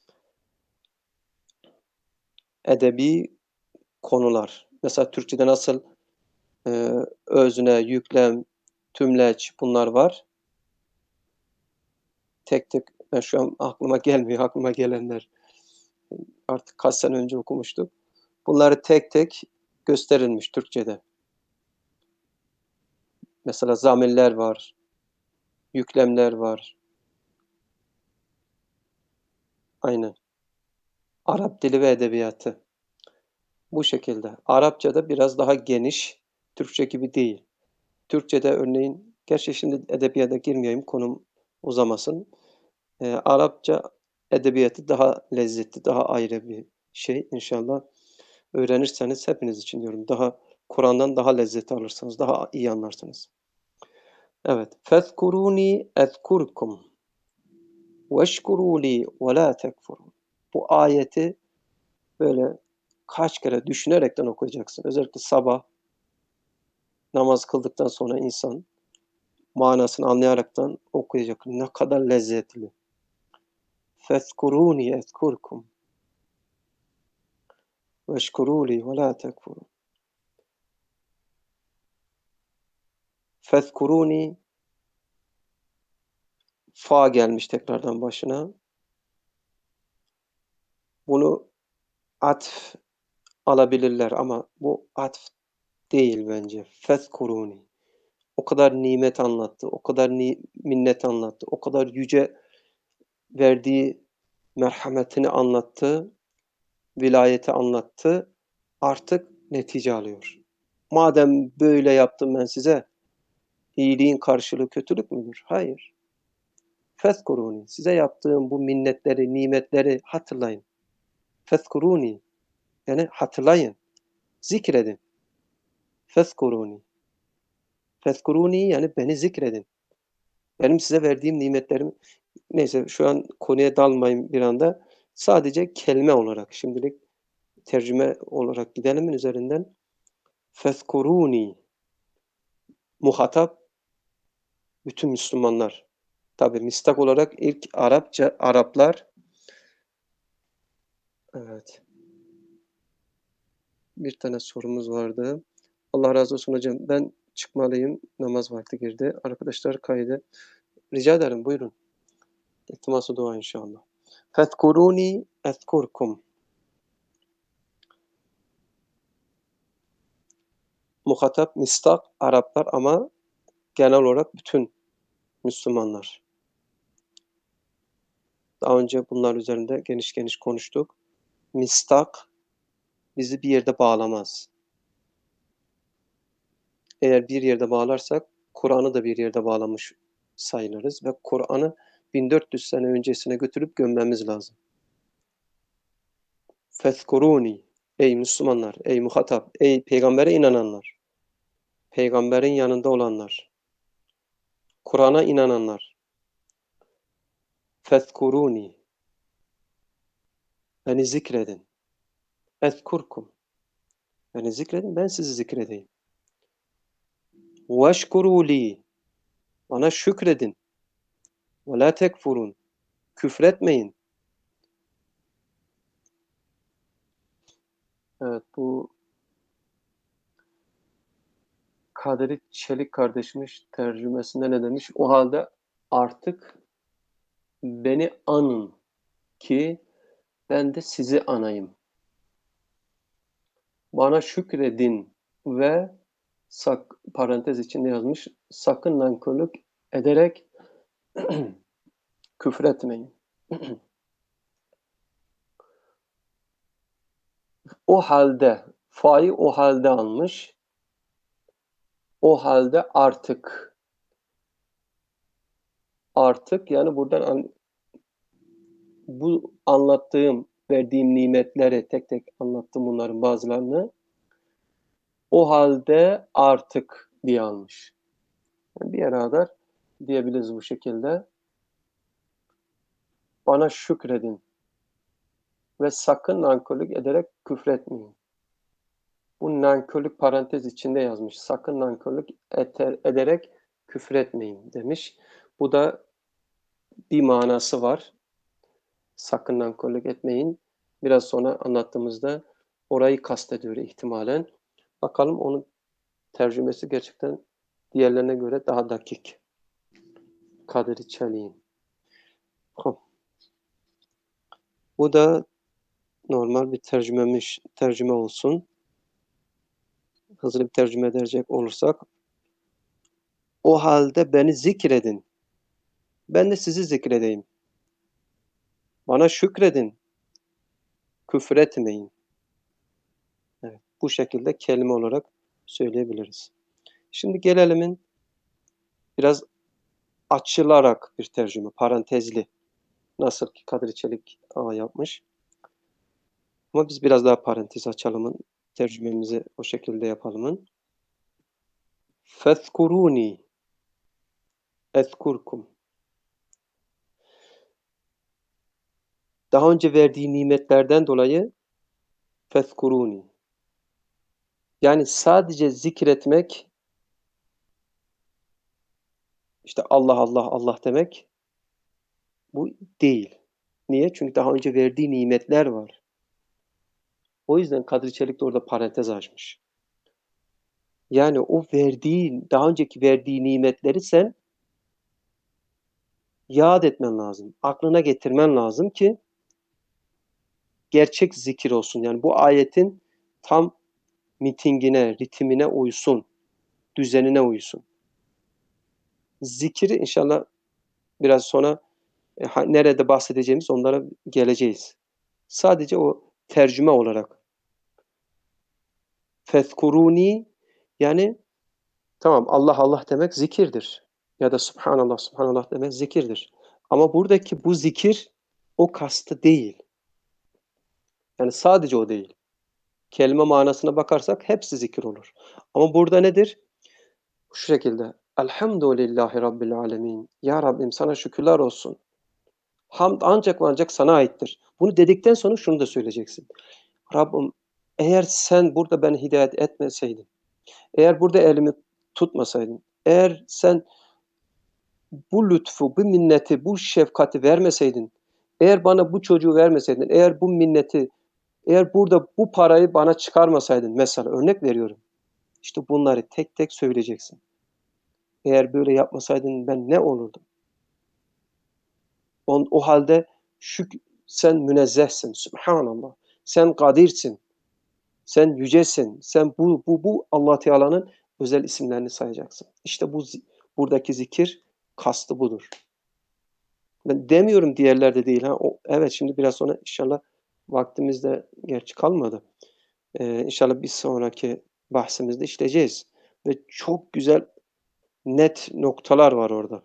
Edebi konular. Mesela Türkçede nasıl, eee, özne, yüklem, tümleç bunlar var. Tek tek ben şu an aklıma gelmiyor. Aklıma gelenler artık kaç sene önce okumuştuk. Bunları tek tek gösterilmiş Türkçede. Mesela zamirler var, yüklemler var. Aynen. Arap dili ve edebiyatı. Bu şekilde. Arapçada biraz daha geniş, Türkçe gibi değil. Türkçede örneğin, gerçi şimdi edebiyata girmeyeyim, konum uzamasın. Eee, Arapça edebiyatı daha lezzetli, daha ayrı bir şey. İnşallah öğrenirseniz hepiniz için diyorum, daha Kur'an'dan daha lezzet alırsınız, daha iyi anlarsınız. Evet. فَاذْكُرُونِي اَذْكُرْكُمْ وَاشْكُرُوا لِي وَلَا تَكْفُرُونِ. Bu ayeti böyle kaç kere düşünerekten okuyacaksın. Özellikle sabah namaz kıldıktan sonra insan manasını anlayaraktan okuyacak. Ne kadar lezzetli. فَاذْكُرُونِي اَذْكُرْكُمْ وَاشْكُرُوا لِي وَلَا تَكْفُرُونِ. فَاذْكُرُونِي, fa gelmiş tekrardan başına. Bunu atf alabilirler ama bu atf değil bence. فَاذْكُرُونِي. O kadar nimet anlattı, o kadar ni minnet anlattı, o kadar yüce verdiği merhametini anlattı, vilayeti anlattı. Artık netice alıyor. Madem böyle yaptım ben size, iyiliğin karşılığı kötülük müdür? Hayır. فَاذْكُرُونِي. Size yaptığım bu minnetleri, nimetleri hatırlayın. فَاذْكُرُونِي. Yani hatırlayın, zikredin. فَاذْكُرُونِي. فَاذْكُرُونِي yani beni zikredin. Benim size verdiğim nimetlerimi, neyse şu an konuya dalmayayım bir anda. Sadece kelime olarak şimdilik tercüme olarak gidelim üzerinden. فَاذْكُرُونِي. Muhatap bütün Müslümanlar. Tabii mistak olarak ilk Arapça Araplar Evet. Bir tane sorumuz vardı. Allah razı olsun hocam. Ben çıkmalıyım. Namaz vakti girdi. Arkadaşlar kaydı. Rica ederim, buyurun. İltiması dua inşallah. Fezkuruni ezkurkum. Muhatap, mistak Araplar ama genel olarak bütün Müslümanlar. Daha önce bunlar üzerinde geniş geniş konuştuk. Mistak bizi bir yerde bağlamaz. Eğer bir yerde bağlarsak Kur'an'ı da bir yerde bağlamış sayılırız ve Kur'an'ı bin dört yüz sene öncesine götürüp gömmemiz lazım. Fezkuruni. Ey Müslümanlar, ey muhatap, ey peygambere inananlar, peygamberin yanında olanlar, Kur'an'a inananlar. Fezkuruni. Beni zikredin. Ezkurkum. Beni zikredin, ben sizi zikredeyim. Veşkuru li. Bana şükredin. Ve la tekfurun. Küfretmeyin. Evet, bu Kadri Çelik kardeşimiz tercümesinde ne demiş? O halde artık beni anın ki ben de sizi anayım. Bana şükredin ve sak, parantez içinde yazmış, sakın nankörlük ederek küfretmeyin. O halde, fa'yı o halde almış. O halde artık. Artık yani buradan an, bu anlattığım, verdiğim nimetleri tek tek anlattım bunların bazılarını. O halde artık diye almış. Yani bir yere kadar diyebiliriz bu şekilde. Bana şükredin ve sakın nankörlük ederek küfretmeyin. Bu nankörlük parantez içinde yazmış. Sakın nankörlük eter, ederek küfretmeyin demiş. Bu da bir manası var. Sakın nankörlük etmeyin. Biraz sonra anlattığımızda orayı kastediyor ihtimalen. Bakalım onun tercümesi gerçekten diğerlerine göre daha dakik. Kadri Çelik'in. Bu da normal bir tercümemiş, tercüme olsun. Hızlı bir tercüme edecek olursak. O halde beni zikredin. Ben de sizi zikredeyim. Bana şükredin. Küfür etmeyin. Evet, bu şekilde kelime olarak söyleyebiliriz. Şimdi gelelimin biraz açılarak bir tercüme, parantezli. Nasıl ki Kadri Çelik A yapmış. Ama biz biraz daha parantez açalımın, tercümemizi o şekilde yapalımın. Fezkuruni ezkurkum. Daha önce verdiği nimetlerden dolayı fezkuruni. Yani sadece zikretmek, işte Allah Allah Allah demek bu değil. Niye? Çünkü daha önce verdiği nimetler var. O yüzden Kadri Çelik de orada parantez açmış. Yani o verdiği, daha önceki verdiği nimetleri sen yad etmen lazım. Aklına getirmen lazım ki gerçek zikir olsun. Yani bu ayetin tam mitingine, ritmine uysun. Düzenine uysun. Zikri inşallah biraz sonra e, nerede bahsedeceğimiz onlara geleceğiz. Sadece o tercüme olarak. Fezkuruni yani tamam Allah Allah demek zikirdir. Ya da Subhanallah Subhanallah demek zikirdir. Ama buradaki bu zikir o kastı değil. Yani sadece o değil. Kelime manasına bakarsak hepsi zikir olur. Ama burada nedir? Şu şekilde. Elhamdülillahi Rabbil alemin. Ya Rabbim sana şükürler olsun. Hamd ancak ve ancak sana aittir. Bunu dedikten sonra şunu da söyleyeceksin. Rabbim eğer sen burada beni hidayet etmeseydin, eğer burada elimi tutmasaydın, eğer sen bu lütfu, bu minneti, bu şefkati vermeseydin, eğer bana bu çocuğu vermeseydin, eğer bu minneti, eğer burada bu parayı bana çıkarmasaydın, mesela örnek veriyorum. İşte bunları tek tek söyleyeceksin. Eğer böyle yapmasaydın ben ne olurdum? On, o halde şük sen münezzehsin. Sübhanallah. Sen kadirsin. Sen yücesin. Sen bu bu bu Allah Teala'nın özel isimlerini sayacaksın. İşte bu buradaki zikir kastı budur. Ben demiyorum diğerlerde değil ha. O, evet şimdi biraz sonra inşallah vaktimiz de gerçi kalmadı. Ee, inşallah bir sonraki bahsimizde işleyeceğiz. Ve çok güzel net noktalar var orada.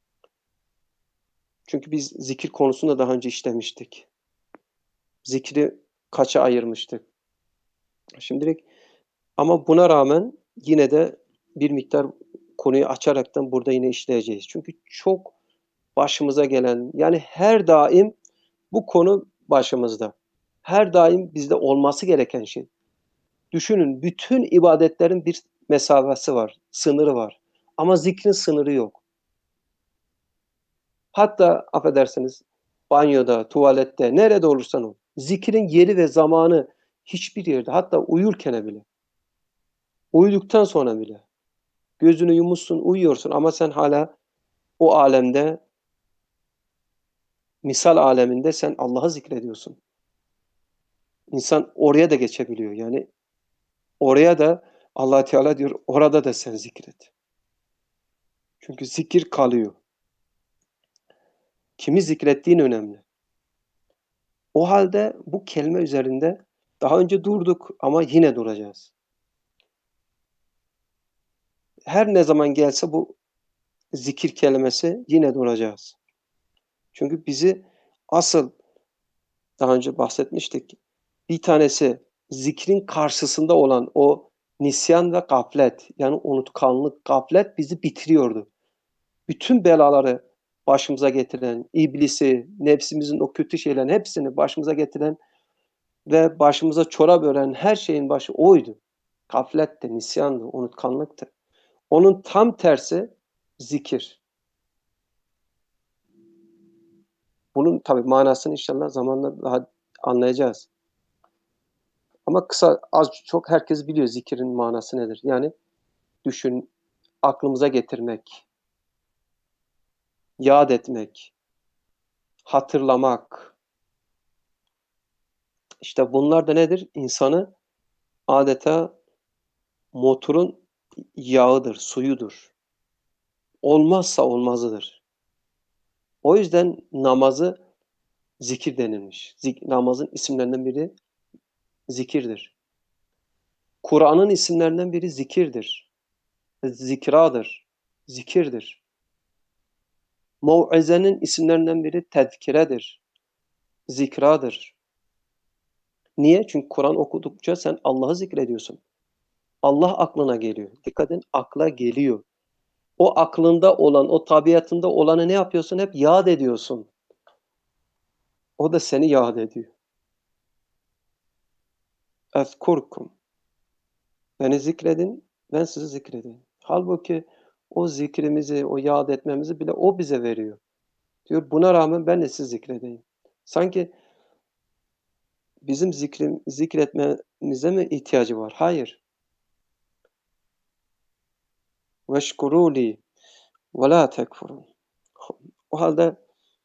Çünkü biz zikir konusunda daha önce işlemiştik. Zikri kaça ayırmıştık. Şimdilik ama buna rağmen yine de bir miktar konuyu açaraktan burada yine işleyeceğiz. Çünkü çok başımıza gelen, yani her daim bu konu başımızda. Her daim bizde olması gereken şey. Düşünün bütün ibadetlerin bir mesafesi var, sınırı var. Ama zikrin sınırı yok. Hatta affedersiniz banyoda, tuvalette, nerede olursan ol. Zikrin yeri ve zamanı hiçbir yerde, hatta uyurken bile. Uyuduktan sonra bile. Gözünü yummuşsun, uyuyorsun ama sen hala o alemde, misal aleminde sen Allah'ı zikrediyorsun. İnsan oraya da geçebiliyor. Yani oraya da Allah Teala diyor, orada da sen zikret. Çünkü zikir kalıyor. Kimi zikrettiğin önemli. O halde bu kelime üzerinde daha önce durduk ama yine duracağız. Her ne zaman gelse bu zikir kelimesi yine duracağız. Çünkü bizi asıl daha önce bahsetmiştik. Bir tanesi zikrin karşısında olan o nisyan ve gaflet, yani unutkanlık, gaflet bizi bitiriyordu. Bütün belaları başımıza getiren, iblisi, nefsimizin o kötü şeylerin hepsini başımıza getiren ve başımıza çorap ören her şeyin başı oydu. Gafletti, nisyandı, unutkanlıktı. Onun tam tersi zikir. Bunun tabii manasını inşallah zamanla daha anlayacağız. Ama kısa, az çok herkes biliyor zikrin manası nedir. Yani düşün, aklımıza getirmek, yad etmek, hatırlamak. İşte bunlar da nedir? İnsanı adeta motorun yağıdır, suyudur. Olmazsa olmazıdır. O yüzden namazı zikir denilmiş. Zik, namazın isimlerinden biri zikirdir. Kur'an'ın isimlerinden biri zikirdir. Zikradır, zikirdir. Mev'izenin isimlerinden biri tezkiredir, zikradır. Niye? Çünkü Kur'an okudukça sen Allah'ı zikrediyorsun. Allah aklına geliyor. Dikkat edin, akla geliyor. O aklında olan, o tabiatında olanı ne yapıyorsun? Hep yad ediyorsun. O da seni yad ediyor. Ezkurkum. Beni zikredin, ben sizi zikredeyim. Halbuki o zikrimizi, o yad etmemizi bile o bize veriyor. Diyor buna rağmen ben de sizi zikredeyim. Sanki bizim zikrim, zikretmemize mi ihtiyacı var? Hayır. Veşkurû li ve lâ tekfurun. O halde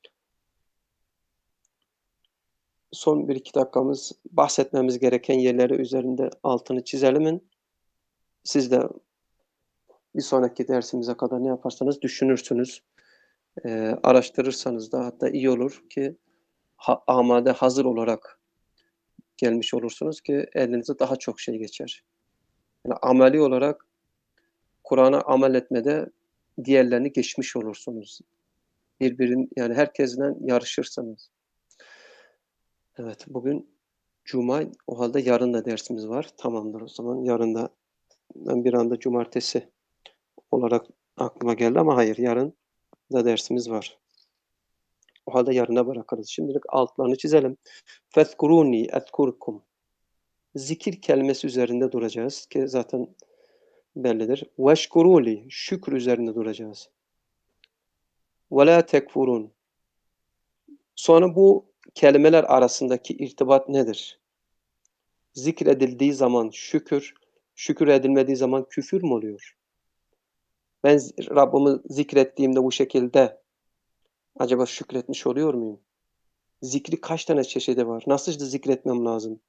son bir iki dakikamız bahsetmemiz gereken yerleri üzerinde altını çizelim. Siz de bir sonraki dersimize kadar ne yaparsanız düşünürsünüz. E, araştırırsanız da hatta iyi olur ki ha, amade hazır olarak gelmiş olursunuz ki elinize daha çok şey geçer. Yani ameli olarak Kur'an'a amel etmede diğerlerini geçmiş olursunuz. Birbirin yani herkesten yarışırsınız. Evet, bugün Cuma, o halde yarın da dersimiz var. Tamamdır o zaman. Yarın da ben bir anda cumartesi olarak aklıma geldi ama hayır, yarın da dersimiz var. O halde yarına bırakırız. Şimdilik altlarını çizelim. Fezkuruni ezkurkum. Zikir kelimesi üzerinde duracağız ki zaten bellidir. Veşkuruli, şükür üzerinde duracağız. Ve la tekfurun. Sonra bu kelimeler arasındaki irtibat nedir? Zikredildiği zaman şükür, şükür edilmediği zaman küfür mü oluyor? Ben z Rabbimi zikrettiğimde bu şekilde acaba şükretmiş oluyor muyum? Zikri kaç tane çeşidi var? Nasıl zikretmem lazım?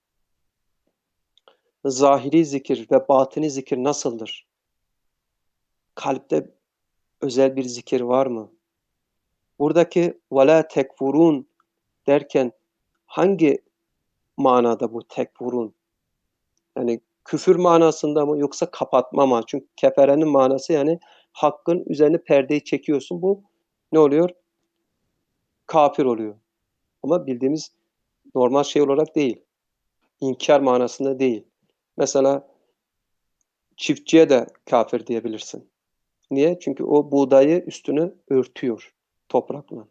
Zahiri zikir ve batini zikir nasıldır? Kalpte özel bir zikir var mı? Buradaki ve la tekfurun derken hangi manada bu tekfurun? Yani küfür manasında mı yoksa kapatma mı? Çünkü keferenin manası yani hakkın üzerine perdeyi çekiyorsun. Bu ne oluyor? Kafir oluyor. Ama bildiğimiz normal şey olarak değil. İnkar manasında değil. Mesela çiftçiye de kafir diyebilirsin. Niye? Çünkü o buğdayı üstünü örtüyor toprakla.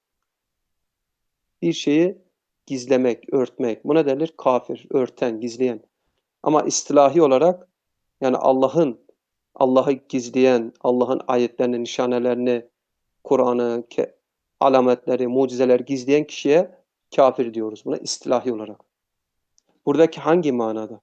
Bir şeyi gizlemek, örtmek. Buna denir kafir, örten, gizleyen. Ama istilahi olarak yani Allah'ın Allah'ı gizleyen, Allah'ın ayetlerini, nişanelerini, Kur'an'ı, ke alametleri, mucizeler gizleyen kişiye kafir diyoruz buna istilahi olarak. Buradaki hangi manada?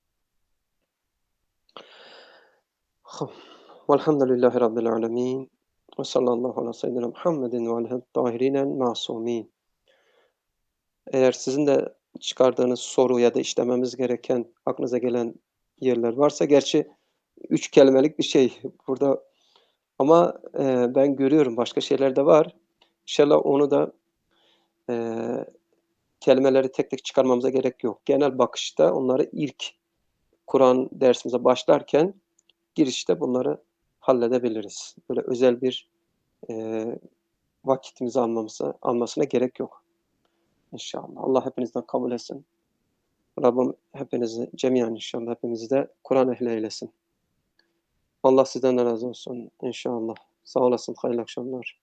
Velhamdülillahi Rabbil alemin. Ve sallallahu ala seyyidina Muhammedin ve aleyhi tahirinel masumin. Eğer sizin de çıkardığınız soru ya da işlememiz gereken, aklınıza gelen yerler varsa, gerçi üç kelimelik bir şey burada ama, eee, ben görüyorum başka şeyler de var. İnşallah onu da, eee, kelimeleri tek tek çıkarmamıza gerek yok. Genel bakışta onları ilk Kur'an dersimize başlarken girişte bunları halledebiliriz. Böyle özel bir, eee, vakitimizi almamıza almasına gerek yok inşallah. Allah hepinizden kabul etsin. Rabbim hepinizi cemiyen inşallah hepimizi de Kur'an ehli eylesin. Allah sizden de razı olsun inşallah. Sağ olasın. Hayırlı akşamlar.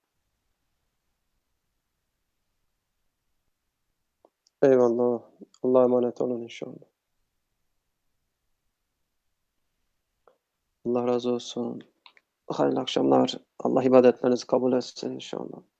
Eyvallah. Allah'a emanet olun inşallah. Allah razı olsun. Hayırlı akşamlar. Allah ibadetlerinizi kabul etsin inşallah.